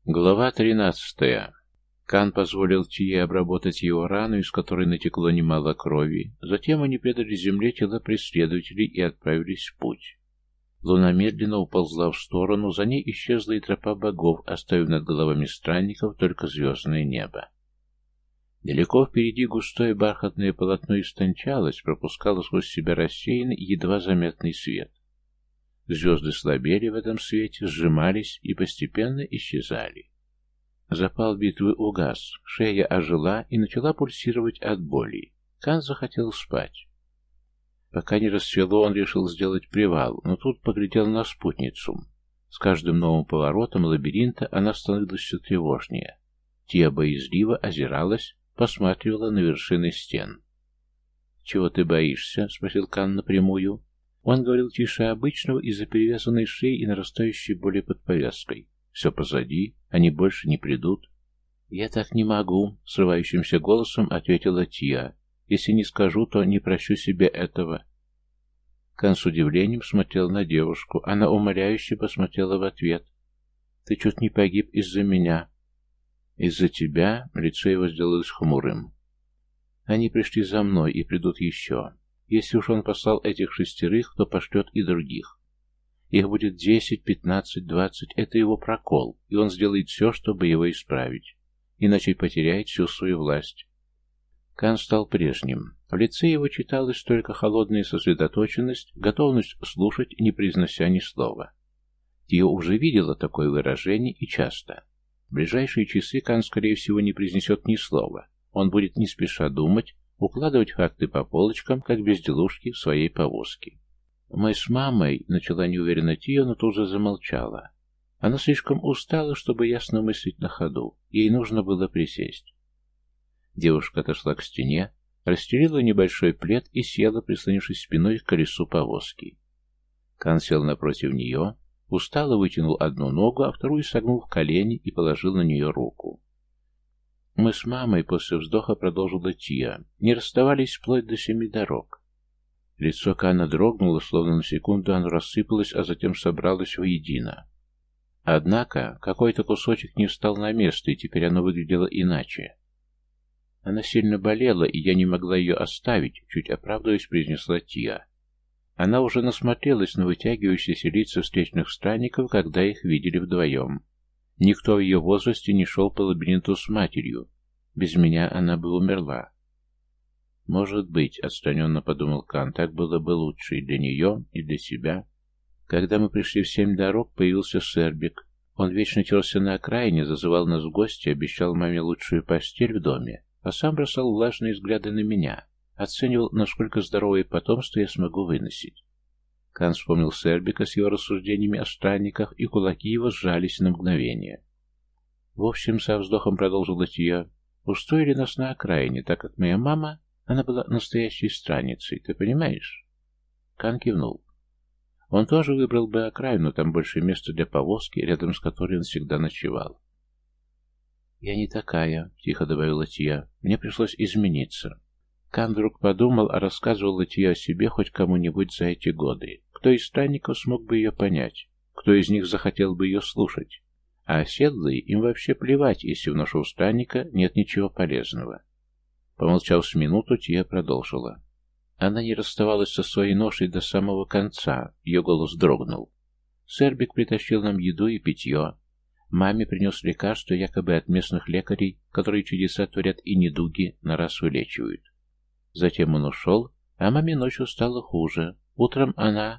Глава 13. Кан позволил Тие обработать его рану, из которой натекло немало крови. Затем они предали земле тела преследователей и отправились в путь. Луна медленно уползла в сторону, за ней исчезла и тропа богов, оставив над головами странников только звездное небо. Далеко впереди густое бархатное полотно истончалось, пропускало сквозь себя рассеянный, едва заметный свет. Звезды слабели в этом свете, сжимались и постепенно исчезали. Запал битвы угас, шея ожила и начала пульсировать от боли. Кан захотел спать. Пока не рассвело, он решил сделать привал, но тут поглядел на спутницу. С каждым новым поворотом лабиринта она становилась все тревожнее. Тия боязливо озиралась, посматривала на вершины стен. «Чего ты боишься?» — спросил Кан напрямую. Он говорил тише обычного из-за перевязанной шеи и нарастающей боли под повязкой. «Все позади, они больше не придут». «Я так не могу», — срывающимся голосом ответила Тия. «Если не скажу, то не прощу себе этого». Кан с удивлением смотрел на девушку. Она умоляюще посмотрела в ответ. «Ты чуть не погиб из-за меня». «Из-за тебя?» — лицо его сделалось хмурым. «Они пришли за мной и придут еще. Если уж он послал этих 6, то пошлет и других. Их будет 10, 15, 20. Это его прокол, и он сделает все, чтобы его исправить. Иначе потеряет всю свою власть». Кан стал прежним. В лице его читалась только холодная сосредоточенность, готовность слушать, не произнося ни слова. Тия уже видела такое выражение и часто. В ближайшие часы Кан, скорее всего, не произнесет ни слова. Он будет не спеша думать, укладывать факты по полочкам, как безделушки в своей повозке. «Мы с мамой», — начала неуверенно Тия, но тут же замолчала. Она слишком устала, чтобы ясно мыслить на ходу. Ей нужно было присесть. Девушка отошла к стене, расстелила небольшой плед и села, прислонившись спиной к колесу повозки. Кан сел напротив нее, устало вытянул одну ногу, а вторую согнул в колени и положил на нее руку. «Мы с мамой», — после вздоха продолжила Тия, — «не расставались вплоть до 7 дорог». Лицо Кана дрогнуло, словно на секунду оно рассыпалось, а затем собралось воедино. Однако какой-то кусочек не встал на место, и теперь оно выглядело иначе. «Она сильно болела, и я не могла ее оставить», — чуть оправдываясь, произнесла Тия. Она уже насмотрелась на вытягивающиеся лица встречных странников, когда их видели вдвоем. Никто в ее возрасте не шел по лабиринту с матерью. Без меня она бы умерла. «Может быть», — отстраненно подумал Кан, — «так было бы лучше и для нее, и для себя». Когда мы пришли в 7 дорог, появился Сербик. Он вечно терся на окраине, зазывал нас в гости, обещал маме лучшую постель в доме, а сам бросал влажные взгляды на меня, оценивал, насколько здоровое потомство я смогу выносить. Кан вспомнил Сербика с его рассуждениями о странниках, и кулаки его сжались на мгновение. В общем, со вздохом продолжила Тия, устроили нас на окраине, так как моя мама, она была настоящей странницей, ты понимаешь? Кан кивнул. Он тоже выбрал бы окраину, там больше места для повозки, рядом с которой он всегда ночевал. «Я не такая», — тихо добавила Тия. «Мне пришлось измениться». Кан вдруг подумал, а рассказывала Тия о себе хоть кому-нибудь за эти годы. Кто из странников смог бы ее понять? Кто из них захотел бы ее слушать? А оседлые им вообще плевать, если в ношу странника нет ничего полезного. Помолчав с минуту, Тия продолжила. Она не расставалась со своей ношей до самого конца, ее голос дрогнул. Сербик притащил нам еду и питье. Маме принес лекарства якобы от местных лекарей, которые чудеса творят и недуги на раз вылечивают. Затем он ушел, а маме ночью стало хуже. Утром она...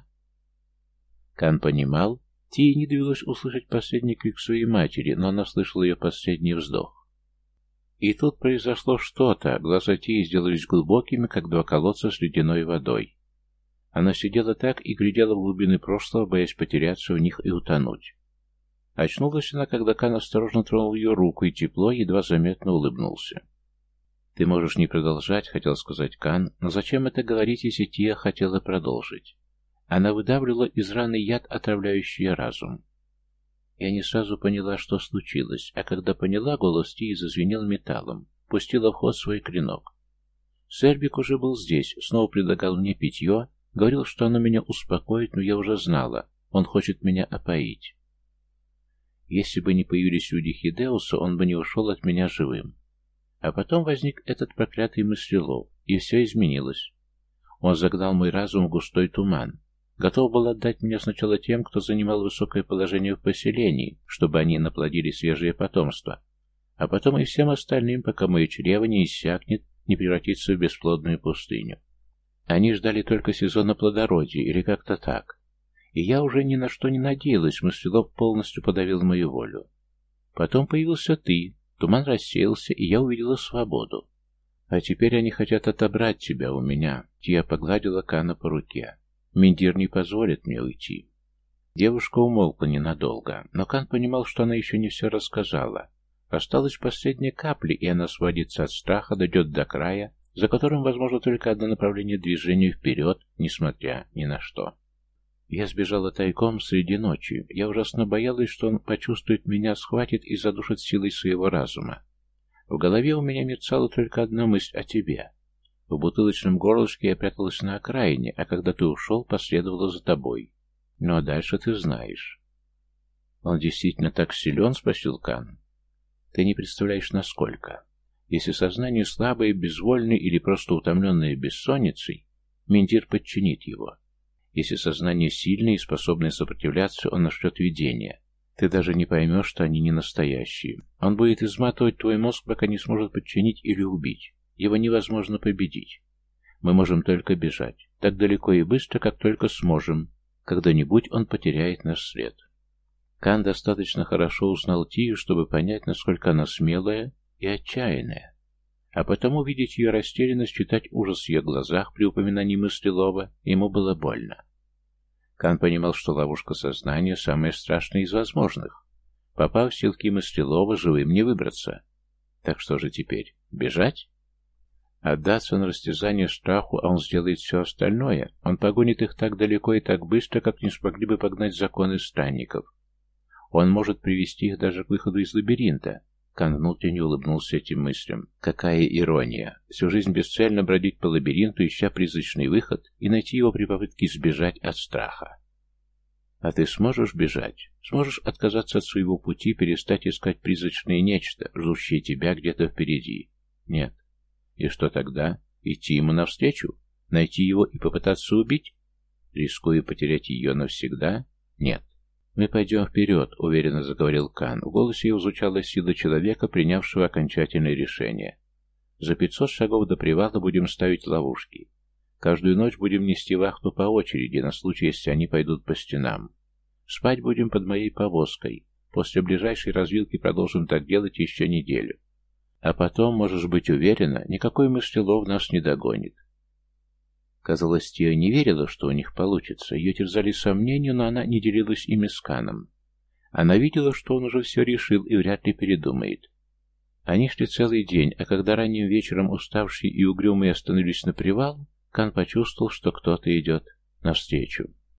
Кан понимал, Тии не довелось услышать последний крик своей матери, но она слышала ее последний вздох. И тут произошло что-то, глаза Тии сделались глубокими, как 2 колодца с ледяной водой. Она сидела так и глядела в глубины прошлого, боясь потеряться в них и утонуть. Очнулась она, когда Кан осторожно тронул ее руку, и тепло едва заметно улыбнулся. «Ты можешь не продолжать», — хотел сказать Кан, но зачем это говорить, если Тия хотела продолжить? Она выдавливала из раны яд, отравляющий разум. Я не сразу поняла, что случилось, а когда поняла, голос Тии зазвенел металлом, пустила в ход свой клинок. Сербик уже был здесь, снова предлагал мне питье, говорил, что оно меня успокоит, но я уже знала, он хочет меня опоить. Если бы не появились люди Хидеуса, он бы не ушел от меня живым. А потом возник этот проклятый мыслелов, и все изменилось. Он загнал мой разум в густой туман. Готов был отдать меня сначала тем, кто занимал высокое положение в поселении, чтобы они наплодили свежее потомство, а потом и всем остальным, пока мое чрево не иссякнет, не превратится в бесплодную пустыню. Они ждали только сезона плодородия, или как-то так. И я уже ни на что не надеялась, мыслелов полностью подавил мою волю. Потом появился ты, туман рассеялся, и я увидела свободу. А теперь они хотят отобрать тебя у меня. Тия погладила Кана по руке. Миндир не позволит мне уйти. Девушка умолкла ненадолго, но Кан понимал, что она еще не все рассказала. Осталась последняя капля, и она сводится от страха, дойдет до края, за которым возможно только одно направление движения вперед, несмотря ни на что. Я сбежала тайком среди ночи. Я ужасно боялась, что он почувствует меня, схватит и задушит силой своего разума. В голове у меня мерцала только одна мысль о тебе. В бутылочном горлышке я пряталась на окраине, а когда ты ушел, последовала за тобой. Ну а дальше ты знаешь. Он действительно так силен, спросил Кан. Ты не представляешь, насколько. Если сознание слабое, безвольное или просто утомленное бессонницей, Миндир подчинит его. Если сознание сильное и способное сопротивляться, он нашлет видение. Ты даже не поймешь, что они не настоящие. Он будет изматывать твой мозг, пока не сможет подчинить или убить. Его невозможно победить. Мы можем только бежать. Так далеко и быстро, как только сможем. Когда-нибудь он потеряет наш след. Кан достаточно хорошо узнал Тию, чтобы понять, насколько она смелая и отчаянная. А потому видеть ее растерянность, читать ужас в ее глазах при упоминании мыслелова, ему было больно. Кан понимал, что ловушка сознания самая страшная из возможных. Попав в силки мыслелова, живым не выбраться. Так что же теперь? Бежать? Отдаться на растязание страху, а он сделает все остальное. Он погонит их так далеко и так быстро, как не смогли бы погнать законы странников. Он может привести их даже к выходу из лабиринта. Кан внутренне улыбнулся этим мыслям. Какая ирония! Всю жизнь бесцельно бродить по лабиринту, ища призрачный выход, и найти его при попытке сбежать от страха. А ты сможешь бежать? Сможешь отказаться от своего пути, перестать искать призрачное нечто, ждущее тебя где-то впереди? Нет. И что тогда? Идти ему навстречу? Найти его и попытаться убить? Рискуя потерять ее навсегда? Нет. «Мы пойдем вперед», — уверенно заговорил Кан. В голосе его звучала сила человека, принявшего окончательное решение. «За 500 шагов до привала будем ставить ловушки. Каждую ночь будем нести вахту по очереди, на случай, если они пойдут по стенам. Спать будем под моей повозкой. После ближайшей развилки продолжим так делать еще неделю. А потом, можешь быть уверена, никакой мыслелов нас не догонит». Казалось, Тия не верила, что у них получится. Ее терзали сомнения, но она не делилась ими с Каном. Она видела, что он уже все решил и вряд ли передумает. Они шли целый день, а когда ранним вечером уставшие и угрюмые остановились на привал, Кан почувствовал, что кто-то идет навстречу.